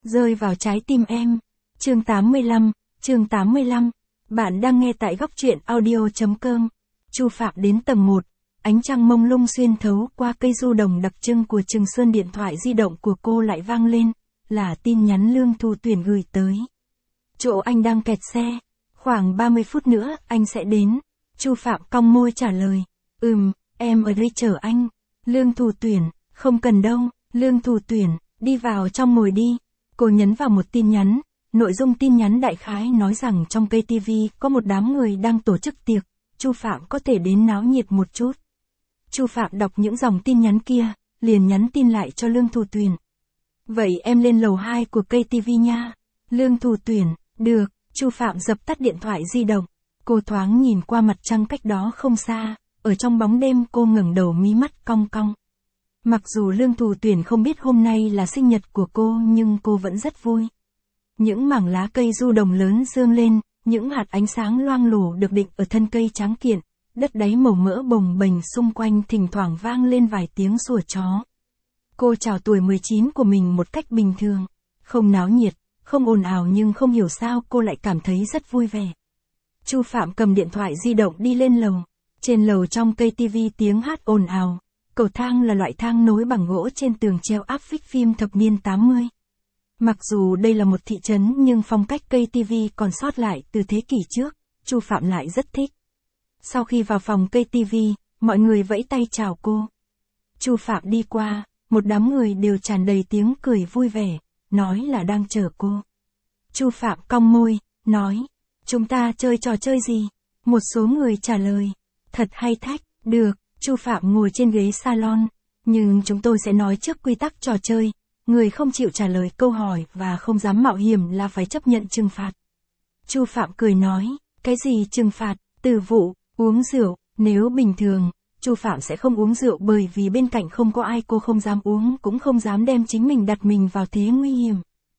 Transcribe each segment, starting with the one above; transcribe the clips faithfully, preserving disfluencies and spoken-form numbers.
Rơi vào trái tim em. Chương tám mươi lăm, chương tám mươi lăm. Bạn đang nghe tại góc truyện audio.com. Chu Phạm đến tầng một. Ánh trăng mông lung xuyên thấu qua cây du đồng đặc trưng của Trường Sơn, điện thoại di động của cô lại vang lên, là tin nhắn Lương Thu Tuyển gửi tới. Chỗ anh đang kẹt xe, khoảng ba mươi phút nữa anh sẽ đến. Chu Phạm cong môi trả lời, ừm, em ở đây chờ anh. Lương Thu Tuyển, không cần đâu. Lương Thu Tuyển, đi vào trong ngồi đi. Cô nhấn vào một tin nhắn, nội dung tin nhắn đại khái nói rằng trong cây ti vi có một đám người đang tổ chức tiệc, Chu Phạm có thể đến náo nhiệt một chút. Chu Phạm đọc những dòng tin nhắn kia, liền nhắn tin lại cho Lương Thu Tuyển. Vậy em lên lầu hai của cây ti vi nha. Lương Thu Tuyển, được. Chu Phạm dập tắt điện thoại di động. Cô thoáng nhìn qua mặt trăng cách đó không xa, ở trong bóng đêm cô ngẩng đầu mí mắt cong cong. Mặc dù Lương Thu Tuyển không biết hôm nay là sinh nhật của cô nhưng cô vẫn rất vui. Những mảng lá cây du đồng lớn dương lên, những hạt ánh sáng loang lổ được định ở thân cây tráng kiện, đất đáy màu mỡ bồng bềnh xung quanh thỉnh thoảng vang lên vài tiếng sủa chó. Cô chào tuổi mười chín của mình một cách bình thường, không náo nhiệt, không ồn ào nhưng không hiểu sao cô lại cảm thấy rất vui vẻ. Chu Phạm cầm điện thoại di động đi lên lầu. Trên lầu trong cây ti vi tiếng hát ồn ào. Cầu thang là loại thang nối bằng gỗ trên tường treo áp phích phim thập niên tám mươi. Mặc dù đây là một thị trấn nhưng phong cách cây ti vi còn sót lại từ thế kỷ trước, Chu Phạm lại rất thích. Sau khi vào phòng cây ti vi, mọi người vẫy tay chào cô. Chu Phạm đi qua, một đám người đều tràn đầy tiếng cười vui vẻ, nói là đang chờ cô. Chu Phạm cong môi, nói, chúng ta chơi trò chơi gì? Một số người trả lời, thật hay thách, được. Chu Phạm ngồi trên ghế salon, nhưng chúng tôi sẽ nói trước quy tắc trò chơi, người không chịu trả lời câu hỏi và không dám mạo hiểm là phải chấp nhận trừng phạt. Chu Phạm cười nói, cái gì trừng phạt? Từ vụ, uống rượu. Nếu bình thường, Chu Phạm sẽ không uống rượu bởi vì bên cạnh không có ai, cô không dám uống cũng không dám đem chính mình đặt mình vào thế nguy hiểm.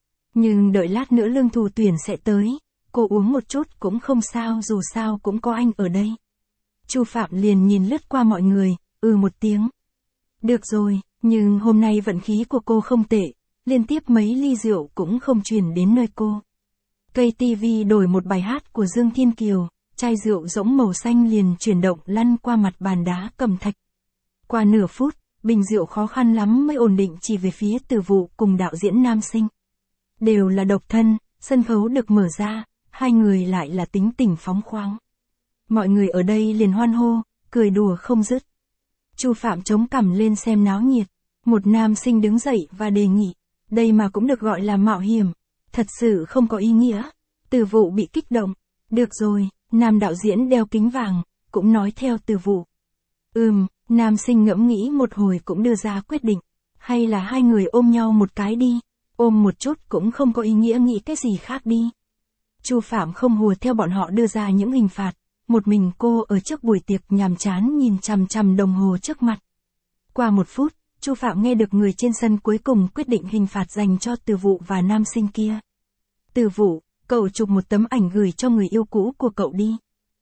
Nhưng đợi lát nữa Lương Thu Tuyển sẽ tới, cô uống một chút cũng không sao, dù sao cũng có anh ở đây. Chu Phạm liền nhìn lướt qua mọi người, ừ một tiếng. Được rồi, nhưng hôm nay vận khí của cô không tệ, liên tiếp mấy ly rượu cũng không truyền đến nơi cô. Cây ti vi đổi một bài hát của Dương Thiên Kiều, chai rượu rỗng màu xanh liền chuyển động lăn qua mặt bàn đá cẩm thạch. Qua nửa phút, bình rượu khó khăn lắm mới ổn định chỉ về phía Từ Vụ cùng đạo diễn nam sinh. Đều là độc thân, sân khấu được mở ra, hai người lại là tính tình phóng khoáng. Mọi người ở đây liền hoan hô, cười đùa không dứt. Chu Phạm chống cằm lên xem náo nhiệt. Một nam sinh đứng dậy và đề nghị, đây mà cũng được gọi là mạo hiểm, thật sự không có ý nghĩa. Từ Vụ bị kích động, được rồi, nam đạo diễn đeo kính vàng, cũng nói theo Từ Vụ. Ừm, nam sinh ngẫm nghĩ một hồi cũng đưa ra quyết định, hay là hai người ôm nhau một cái đi, ôm một chút cũng không có ý nghĩa, nghĩ cái gì khác đi. Chu Phạm không hùa theo bọn họ đưa ra những hình phạt. Một mình cô ở trước buổi tiệc nhàm chán nhìn chằm chằm đồng hồ trước mặt. Qua một phút, Chu Phạm nghe được người trên sân cuối cùng quyết định hình phạt dành cho Từ Vụ và nam sinh kia. Từ Vụ, cậu chụp một tấm ảnh gửi cho người yêu cũ của cậu đi.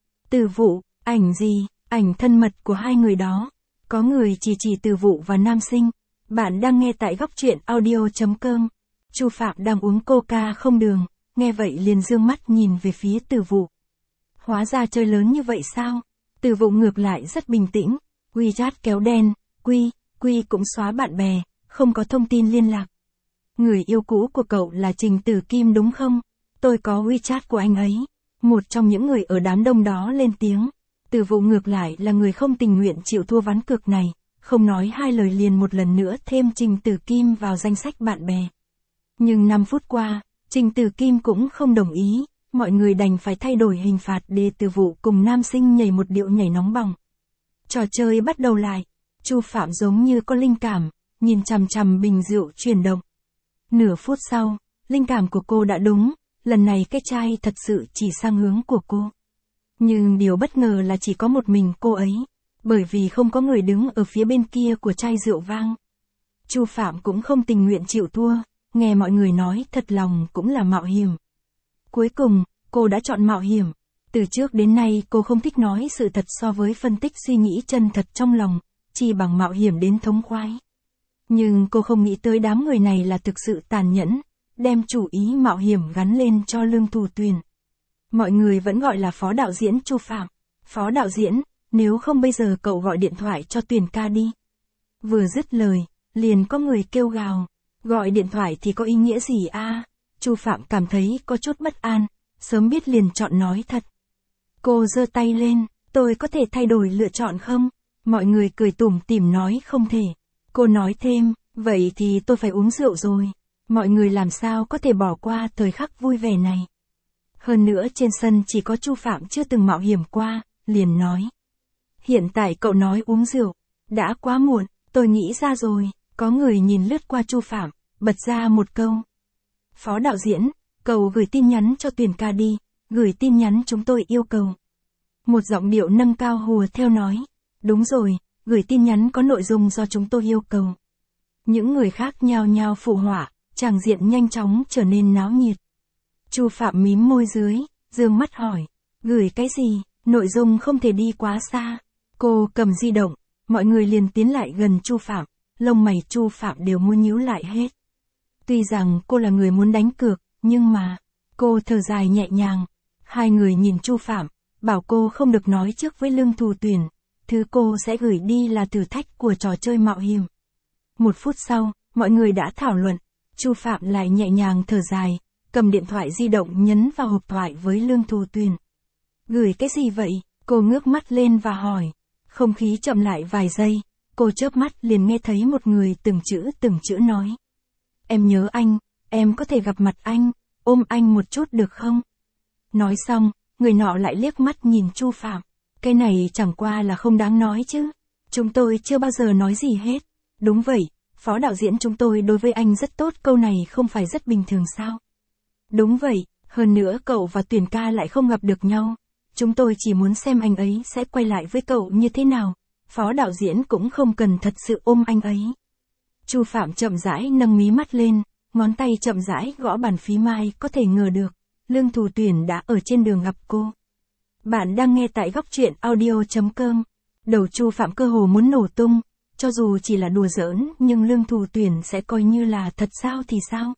Từ Vụ, ảnh gì? Ảnh thân mật của hai người đó. Có người chỉ chỉ Từ Vụ và nam sinh. Bạn đang nghe tại góc truyện audio.com. Chu Phạm đang uống coca không đường, nghe vậy liền dương mắt nhìn về phía Từ Vụ. Hóa ra chơi lớn như vậy sao? Từ Vụ ngược lại rất bình tĩnh. WeChat kéo đen, Quy, Quy cũng xóa bạn bè, không có thông tin liên lạc. Người yêu cũ của cậu là Trình Tử Kim đúng không? Tôi có WeChat của anh ấy. Một trong những người ở đám đông đó lên tiếng. Từ Vụ ngược lại là người không tình nguyện chịu thua ván cược này, không nói hai lời liền một lần nữa thêm Trình Tử Kim vào danh sách bạn bè. Nhưng năm phút qua, Trình Tử Kim cũng không đồng ý. Mọi người đành phải thay đổi hình phạt để Từ Vụ cùng nam sinh nhảy một điệu nhảy nóng bỏng. Trò chơi bắt đầu lại. Chu Phạm giống như có linh cảm, nhìn chằm chằm bình rượu chuyển động. Nửa phút sau, linh cảm của cô đã đúng, lần này cái chai thật sự chỉ sang hướng của cô. Nhưng điều bất ngờ là chỉ có một mình cô ấy, bởi vì không có người đứng ở phía bên kia của chai rượu vang. Chu Phạm cũng không tình nguyện chịu thua, nghe mọi người nói thật lòng cũng là mạo hiểm. Cuối cùng, cô đã chọn mạo hiểm. Từ trước đến nay cô không thích nói sự thật so với phân tích suy nghĩ chân thật trong lòng, chỉ bằng mạo hiểm đến thống khoái. Nhưng cô không nghĩ tới đám người này là thực sự tàn nhẫn, đem chủ ý mạo hiểm gắn lên cho Lương Thù Tuyền. Mọi người vẫn gọi là phó đạo diễn Chu Phạm. Phó đạo diễn, nếu không bây giờ cậu gọi điện thoại cho Tuyền ca đi. Vừa dứt lời, liền có người kêu gào, gọi điện thoại thì có ý nghĩa gì a? Chu Phạm cảm thấy có chút bất an, sớm biết liền chọn nói thật. Cô giơ tay lên, tôi có thể thay đổi lựa chọn không? Mọi người cười tủm tỉm nói không thể. Cô nói thêm, vậy thì tôi phải uống rượu rồi. Mọi người làm sao có thể bỏ qua thời khắc vui vẻ này. Hơn nữa trên sân chỉ có Chu Phạm chưa từng mạo hiểm qua, liền nói. Hiện tại cậu nói uống rượu, đã quá muộn, tôi nghĩ ra rồi. Có người nhìn lướt qua Chu Phạm, bật ra một câu. Phó đạo diễn, cậu gửi tin nhắn cho Tuyền ca đi, gửi tin nhắn chúng tôi yêu cầu. Một giọng điệu nâng cao hùa theo nói. Đúng rồi, gửi tin nhắn có nội dung do chúng tôi yêu cầu. Những người khác nhao nhao phụ họa, tràng diện nhanh chóng trở nên náo nhiệt. Chu Phạm mím môi dưới, dương mắt hỏi, gửi cái gì, nội dung không thể đi quá xa. Cô cầm di động, mọi người liền tiến lại gần Chu Phạm, lông mày Chu Phạm đều muốn nhíu lại hết. Tuy rằng cô là người muốn đánh cược, nhưng mà, cô thở dài nhẹ nhàng. Hai người nhìn Chu Phạm, bảo cô không được nói trước với Lương Thù Tuyền, thứ cô sẽ gửi đi là thử thách của trò chơi mạo hiểm. Một phút sau, mọi người đã thảo luận, Chu Phạm lại nhẹ nhàng thở dài, cầm điện thoại di động nhấn vào hộp thoại với Lương Thù Tuyền. Gửi cái gì vậy? Cô ngước mắt lên và hỏi. Không khí chậm lại vài giây, cô chớp mắt liền nghe thấy một người từng chữ từng chữ nói. Em nhớ anh, em có thể gặp mặt anh, ôm anh một chút được không? Nói xong, người nọ lại liếc mắt nhìn Chu Phạm. Cái này chẳng qua là không đáng nói chứ. Chúng tôi chưa bao giờ nói gì hết. Đúng vậy, phó đạo diễn chúng tôi đối với anh rất tốt, câu này không phải rất bình thường sao? Đúng vậy, hơn nữa cậu và Tuyền ca lại không gặp được nhau. Chúng tôi chỉ muốn xem anh ấy sẽ quay lại với cậu như thế nào. Phó đạo diễn cũng không cần thật sự ôm anh ấy. Chu Phạm chậm rãi nâng mí mắt lên, ngón tay chậm rãi gõ bàn phím mai, có thể ngờ được. Lương Thù Tuyền đã ở trên đường gặp cô. Bạn đang nghe tại góc truyện audio chấm com. Đầu Chu Phạm cơ hồ muốn nổ tung, cho dù chỉ là đùa giỡn, nhưng Lương Thù Tuyền sẽ coi như là thật sao thì sao?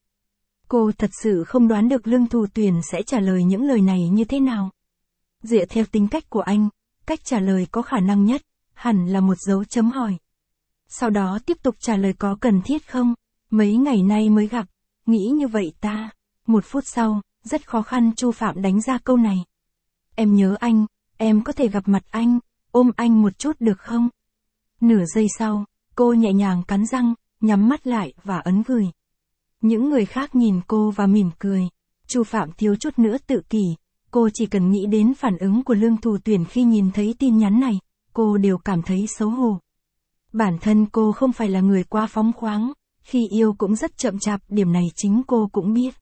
Cô thật sự không đoán được Lương Thù Tuyền sẽ trả lời những lời này như thế nào. Dựa theo tính cách của anh, cách trả lời có khả năng nhất, hẳn là một dấu chấm hỏi. Sau đó tiếp tục trả lời có cần thiết không? Mấy ngày nay mới gặp, nghĩ như vậy ta. Một phút sau, rất khó khăn Chu Phạm đánh ra câu này. Em nhớ anh, em có thể gặp mặt anh, ôm anh một chút được không? Nửa giây sau, cô nhẹ nhàng cắn răng, nhắm mắt lại và ấn gửi. Những người khác nhìn cô và mỉm cười. Chu Phạm thiếu chút nữa tự kỷ. Cô chỉ cần nghĩ đến phản ứng của Lương Thù Tuyền khi nhìn thấy tin nhắn này, cô đều cảm thấy xấu hổ. Bản thân cô không phải là người quá phóng khoáng, khi yêu cũng rất chậm chạp, điểm này chính cô cũng biết.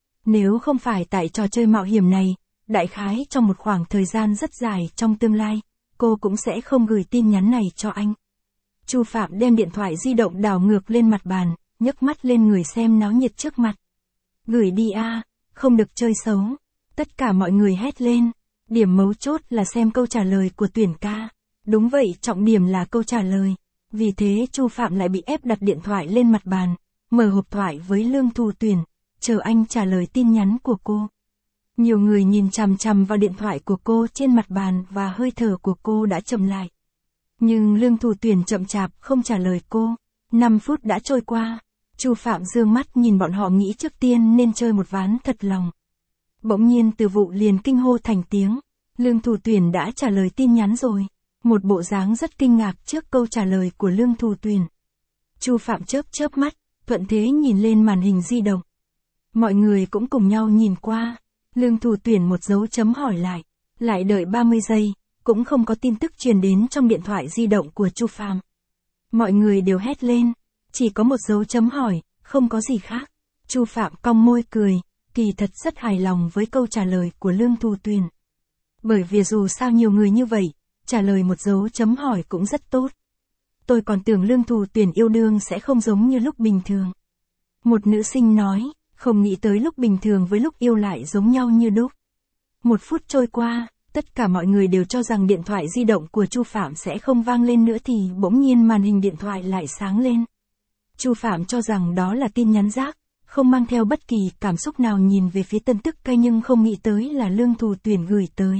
Nếu không phải tại trò chơi mạo hiểm này, đại khái trong một khoảng thời gian rất dài trong tương lai, cô cũng sẽ không gửi tin nhắn này cho anh. Chu Phạm đem điện thoại di động đảo ngược lên mặt bàn, nhấc mắt lên người xem náo nhiệt trước mặt. Gửi đi a, không được chơi xấu. Tất cả mọi người hét lên. Điểm mấu chốt là xem câu trả lời của Tuyền ca. Đúng vậy, trọng điểm là câu trả lời. Vì thế Chu Phạm lại bị ép đặt điện thoại lên mặt bàn, mở hộp thoại với Lương Thù Tuyền, chờ anh trả lời tin nhắn của cô. Nhiều người nhìn chằm chằm vào điện thoại của cô trên mặt bàn và hơi thở của cô đã chậm lại. Nhưng Lương Thù Tuyền chậm chạp không trả lời cô. năm phút đã trôi qua. Chu Phạm dương mắt nhìn bọn họ, nghĩ trước tiên nên chơi một ván thật lòng. Bỗng nhiên Từ Vụ liền kinh hô thành tiếng. Lương Thù Tuyền đã trả lời tin nhắn rồi. Một bộ dáng rất kinh ngạc trước câu trả lời của Lương Thù Tuyền. Chu Phạm chớp chớp mắt, thuận thế nhìn lên màn hình di động. Mọi người cũng cùng nhau nhìn qua. Lương Thù Tuyền một dấu chấm hỏi lại. Lại đợi ba mươi giây, cũng không có tin tức truyền đến trong điện thoại di động của Chu Phạm. Mọi người đều hét lên. Chỉ có một dấu chấm hỏi, không có gì khác. Chu Phạm cong môi cười, kỳ thật rất hài lòng với câu trả lời của Lương Thù Tuyền. Bởi vì dù sao nhiều người như vậy, trả lời một dấu chấm hỏi cũng rất tốt. Tôi còn tưởng Lương Thù Tuyền yêu đương sẽ không giống như lúc bình thường. Một nữ sinh nói, không nghĩ tới lúc bình thường với lúc yêu lại giống nhau như đúc. Một phút trôi qua, tất cả mọi người đều cho rằng điện thoại di động của Chu Phạm sẽ không vang lên nữa thì bỗng nhiên màn hình điện thoại lại sáng lên. Chu Phạm cho rằng đó là tin nhắn rác, không không mang theo bất kỳ cảm xúc nào nhìn về phía Tân Tức Cay nhưng không nghĩ tới là Lương Thù Tuyển gửi tới.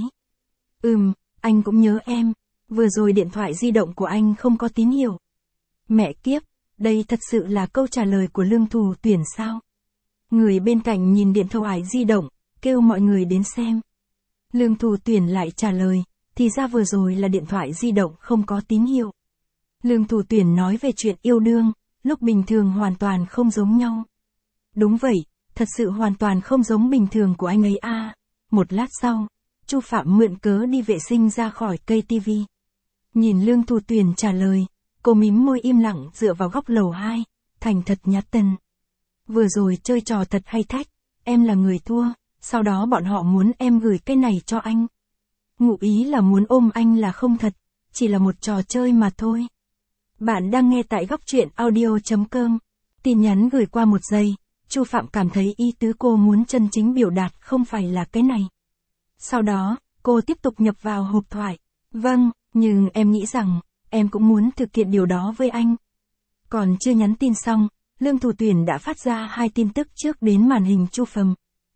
Ừm, anh cũng nhớ em, vừa rồi điện thoại di động của anh không có tín hiệu. Mẹ kiếp, đây thật sự là câu trả lời của Lương Thù Tuyển sao? Người bên cạnh nhìn điện thoại di động, kêu mọi người đến xem. Lương Thù Tuyển lại trả lời, thì ra vừa rồi là điện thoại di động không có tín hiệu. Lương Thù Tuyển nói về chuyện yêu đương, lúc bình thường hoàn toàn không giống nhau. Đúng vậy, thật sự hoàn toàn không giống bình thường của anh ấy a. Một lát sau, Chu Phạm mượn cớ đi vệ sinh ra khỏi cây tivi. Nhìn Lương Thù Tuyển trả lời, cô mím môi im lặng dựa vào góc lầu hai, thành thật nhát tân. Vừa rồi chơi trò thật hay thách, em là người thua, sau đó bọn họ muốn em gửi cái này cho anh. Ngụ ý là muốn ôm anh là không thật, chỉ là một trò chơi mà thôi. Bạn đang nghe tại góc truyện audio chấm com. Tin nhắn gửi qua một giây, Chu Phạm cảm thấy ý tứ cô muốn chân chính biểu đạt không phải là cái này. Sau đó, cô tiếp tục nhập vào hộp thoại. Vâng, nhưng em nghĩ rằng, em cũng muốn thực hiện điều đó với anh. Còn chưa nhắn tin xong, Lương Thù Tuyển đã phát ra hai tin tức trước đến màn hình Chu Phạm.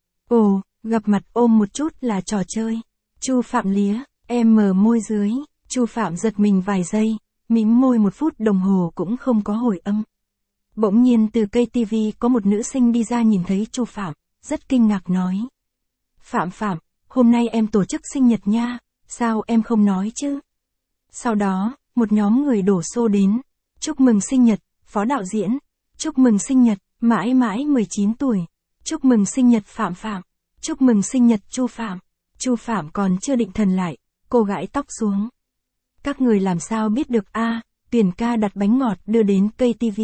Ồ, gặp mặt ôm một chút là trò chơi. Chu Phạm lía, em mở môi dưới, Chu Phạm giật mình vài giây, mím môi một phút đồng hồ cũng không có hồi âm. Bỗng nhiên từ cây tivi có một nữ sinh đi ra nhìn thấy Chu Phạm, rất kinh ngạc nói. Phạm Phạm, hôm nay em tổ chức sinh nhật nha, sao em không nói chứ? Sau đó, một nhóm người đổ xô đến. Chúc mừng sinh nhật, phó đạo diễn. Chúc mừng sinh nhật, mãi mãi mười chín tuổi. Chúc mừng sinh nhật Phạm Phạm. Chúc mừng sinh nhật Chu Phạm. Chu Phạm còn chưa định thần lại, cô gãi tóc xuống. Các người làm sao biết được a? À, Tuyển ca đặt bánh ngọt đưa đến cây tivi.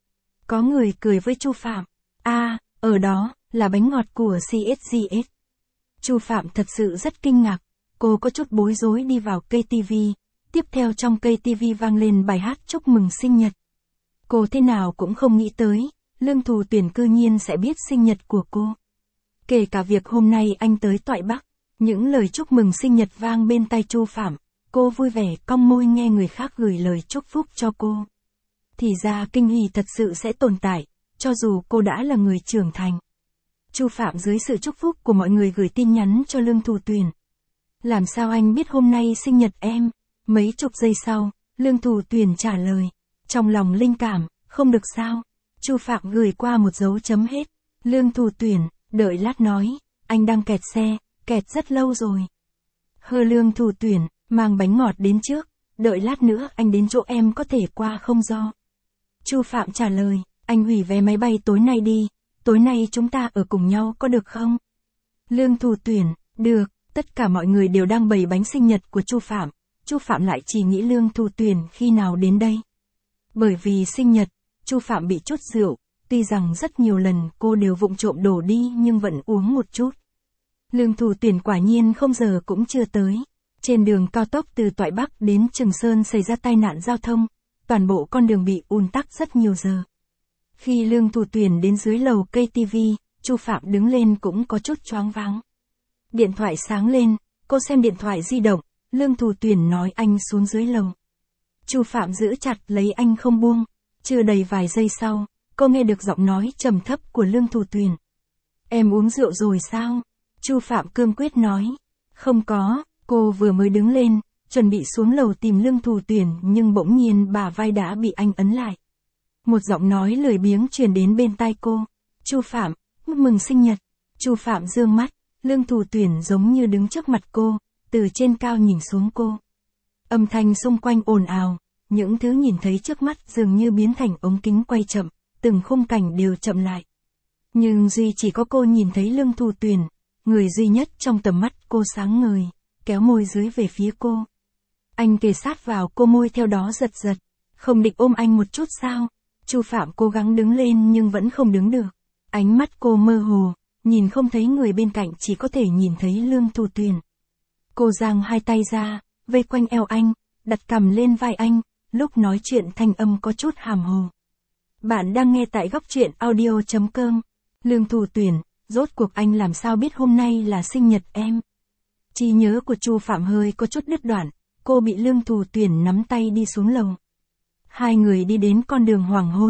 Có người cười với Chu Phạm. A, à, ở đó, là bánh ngọt của xê ét giê ét. Chu Phạm thật sự rất kinh ngạc, cô có chút bối rối đi vào cây tivi. Tiếp theo trong cây tivi vang lên bài hát chúc mừng sinh nhật. Cô thế nào cũng không nghĩ tới, Lương Thù Tuyển cư nhiên sẽ biết sinh nhật của cô. Kể cả việc hôm nay anh tới Toại Bắc, những lời chúc mừng sinh nhật vang bên tai Chu Phạm, cô vui vẻ cong môi nghe người khác gửi lời chúc phúc cho cô. Thì ra kinh hỉ thật sự sẽ tồn tại, cho dù cô đã là người trưởng thành. Chu Phạm dưới sự chúc phúc của mọi người gửi tin nhắn cho Lương Thù Tuyển. Làm sao anh biết hôm nay sinh nhật em? Mấy chục giây sau, Lương Thù Tuyển trả lời. Trong lòng linh cảm, không được sao. Chu Phạm gửi qua một dấu chấm hết. Lương Thù Tuyển, đợi lát nói, anh đang kẹt xe, kẹt rất lâu rồi. Hơ Lương Thù Tuyển, mang bánh ngọt đến trước, đợi lát nữa anh đến chỗ em có thể qua không do. Chu Phạm trả lời, anh hủy vé máy bay tối nay đi, tối nay chúng ta ở cùng nhau có được không? Lương Thù Tuyển, được, tất cả mọi người đều đang bày bánh sinh nhật của Chu Phạm. Chu Phạm lại chỉ nghĩ Lương Thù Tuyển khi nào đến đây. Bởi vì sinh nhật, Chu Phạm bị chút rượu, tuy rằng rất nhiều lần cô đều vụng trộm đổ đi nhưng vẫn uống một chút. Lương Thù Tuyển quả nhiên không giờ cũng chưa tới. Trên đường cao tốc từ Toại Bắc đến Trường Sơn xảy ra tai nạn giao thông, toàn bộ con đường bị ùn tắc rất nhiều giờ. Khi Lương Thù Tuyển đến dưới lầu cây tivi, Chu Phạm đứng lên cũng có chút choáng váng. Điện thoại sáng lên, cô xem điện thoại di động, Lương Thù Tuyển nói anh xuống dưới lầu. Chu Phạm giữ chặt lấy anh không buông, chưa đầy vài giây sau, cô nghe được giọng nói trầm thấp của Lương Thù Tuyển. Em uống rượu rồi sao? Chu Phạm cương quyết nói. Không có, cô vừa mới đứng lên, chuẩn bị xuống lầu tìm Lương Thù Tuyển nhưng bỗng nhiên bả vai đã bị anh ấn lại. Một giọng nói lười biếng truyền đến bên tai cô. Chu Phạm, chúc mừng sinh nhật. Chu Phạm dương mắt, Lương Thù Tuyển giống như đứng trước mặt cô, từ trên cao nhìn xuống cô. Âm thanh xung quanh ồn ào, những thứ nhìn thấy trước mắt dường như biến thành ống kính quay chậm, từng khung cảnh đều chậm lại. Nhưng duy chỉ có cô nhìn thấy Lương Thù Tuyển, người duy nhất trong tầm mắt cô sáng ngời, kéo môi dưới về phía cô. Anh kề sát vào cô môi theo đó giật giật, không định ôm anh một chút sao? Chu Phạm cố gắng đứng lên nhưng vẫn không đứng được. Ánh mắt cô mơ hồ, nhìn không thấy người bên cạnh chỉ có thể nhìn thấy Lương Thù Tuyển. Cô giang hai tay ra, vây quanh eo anh, đặt cằm lên vai anh, lúc nói chuyện thanh âm có chút hàm hồ. Bạn đang nghe tại góc truyện audio chấm com. Lương Thù Tuyển, rốt cuộc anh làm sao biết hôm nay là sinh nhật em? Trí nhớ của Chu Phạm hơi có chút đứt đoạn, cô bị Lương Thù Tuyển nắm tay đi xuống lầu. Hai người đi đến con đường hoàng hôn,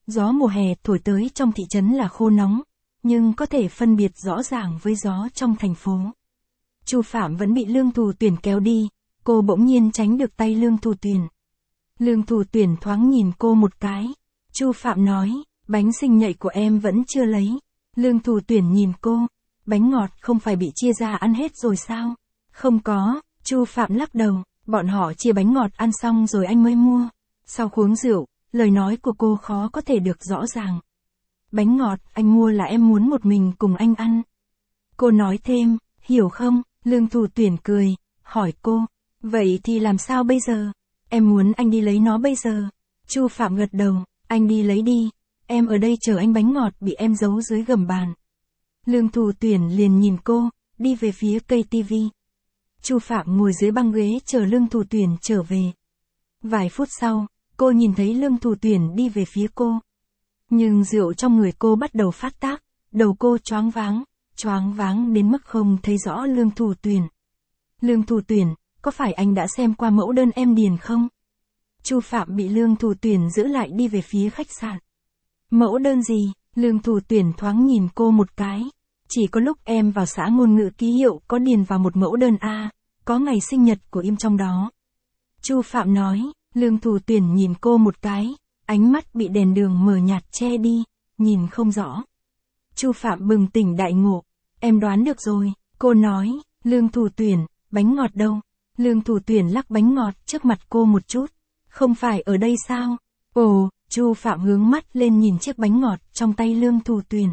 Gió mùa hè thổi tới trong thị trấn là khô nóng, nhưng có thể phân biệt rõ ràng với gió trong thành phố. Chu Phạm vẫn bị Lương Thù Tuyển kéo đi, cô bỗng nhiên tránh được tay Lương Thù Tuyển. Lương Thù Tuyển thoáng nhìn cô một cái. Chu Phạm nói, bánh sinh nhật của em vẫn chưa lấy. Lương Thù Tuyển nhìn cô, bánh ngọt không phải bị chia ra ăn hết rồi sao? Không có, Chu Phạm lắc đầu, bọn họ chia bánh ngọt ăn xong rồi anh mới mua. Sau uống rượu, lời nói của cô khó có thể được rõ ràng. Bánh ngọt anh mua là em muốn một mình cùng anh ăn. Cô nói thêm, hiểu không? Lương Thù Tuyển cười, hỏi cô, vậy thì làm sao bây giờ? Em muốn anh đi lấy nó bây giờ. Chu Phạm gật đầu, anh đi lấy đi, em ở đây chờ anh. Bánh ngọt bị em giấu dưới gầm bàn. Lương Thù Tuyển liền nhìn cô, đi về phía cây tivi. Chu Phạm ngồi dưới băng ghế chờ Lương Thù Tuyển trở về. Vài phút sau, cô nhìn thấy Lương Thù Tuyển đi về phía cô. Nhưng rượu trong người cô bắt đầu phát tác, đầu cô choáng váng, choáng váng đến mức không thấy rõ Lương Thù Tuyển. Lương Thù Tuyển, có phải anh đã xem qua mẫu đơn em điền không? Chu Phạm bị Lương Thù Tuyển giữ lại đi về phía khách sạn. Mẫu đơn gì? Lương Thù Tuyển thoáng nhìn cô một cái. Chỉ có lúc em vào xã ngôn ngữ ký hiệu có điền vào một mẫu đơn A, có ngày sinh nhật của em trong đó. Chu Phạm nói, Lương Thù Tuyển nhìn cô một cái, ánh mắt bị đèn đường mờ nhạt che đi, nhìn không rõ. Chu Phạm bừng tỉnh đại ngộ, em đoán được rồi, cô nói, Lương Thù Tuyển, bánh ngọt đâu? Lương Thù Tuyển lắc bánh ngọt trước mặt cô một chút, không phải ở đây sao? Ồ, Chu Phạm hướng mắt lên nhìn chiếc bánh ngọt trong tay Lương Thù Tuyển.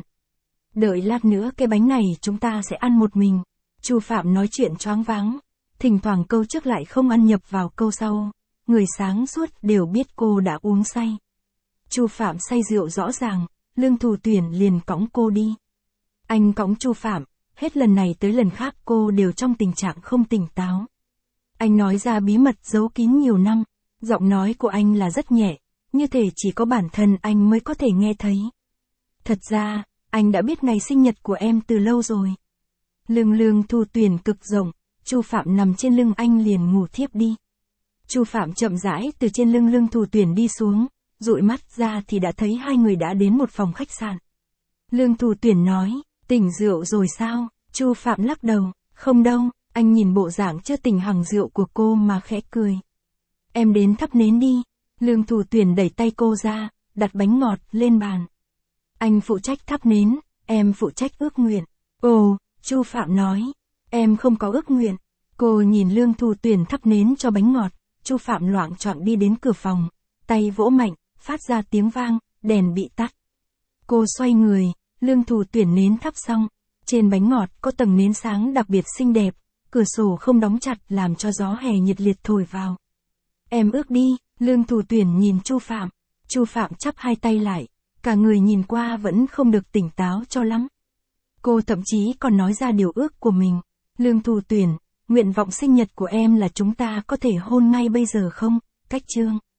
Đợi lát nữa cái bánh này chúng ta sẽ ăn một mình. Chu Phạm nói chuyện choáng váng, thỉnh thoảng câu trước lại không ăn nhập vào câu sau. Người sáng suốt đều biết cô đã uống say. Chu Phạm say rượu rõ ràng, Lương Thù Tuyển liền cõng cô đi. Anh cõng Chu Phạm, hết lần này tới lần khác cô đều trong tình trạng không tỉnh táo. Anh nói ra bí mật giấu kín nhiều năm, giọng nói của anh là rất nhẹ, như thể chỉ có bản thân anh mới có thể nghe thấy. Thật ra, anh đã biết ngày sinh nhật của em từ lâu rồi. Lưng Lương Thù Tuyển cực rộng, Chu Phạm nằm trên lưng anh liền ngủ thiếp đi. Chu Phạm chậm rãi từ trên lưng Lương Thù Tuyển đi xuống, dụi mắt ra thì đã thấy hai người đã đến một phòng khách sạn. Lương Thù Tuyển nói, tỉnh rượu rồi sao? Chu Phạm lắc đầu, không đâu, anh nhìn bộ dạng chưa tỉnh hằng rượu của cô mà khẽ cười. Em đến thắp nến đi. Lương Thù Tuyển đẩy tay cô ra, đặt bánh ngọt lên bàn. Anh phụ trách thắp nến, em phụ trách ước nguyện. Ồ, Chu Phạm nói, em không có ước nguyện. Cô nhìn Lương Thù Tuyển thắp nến cho bánh ngọt, Chu Phạm loạng choạng đi đến cửa phòng, tay vỗ mạnh, phát ra tiếng vang, đèn bị tắt. Cô xoay người, Lương Thù Tuyển nến thắp xong, trên bánh ngọt có tầng nến sáng đặc biệt xinh đẹp, cửa sổ không đóng chặt làm cho gió hè nhiệt liệt thổi vào. Em ước đi. Lương Thù Tuyển nhìn Chu Phạm, Chu Phạm chắp hai tay lại, cả người nhìn qua vẫn không được tỉnh táo cho lắm. Cô thậm chí còn nói ra điều ước của mình. Lương Thù Tuyển, nguyện vọng sinh nhật của em là chúng ta có thể hôn ngay bây giờ không? Cách chương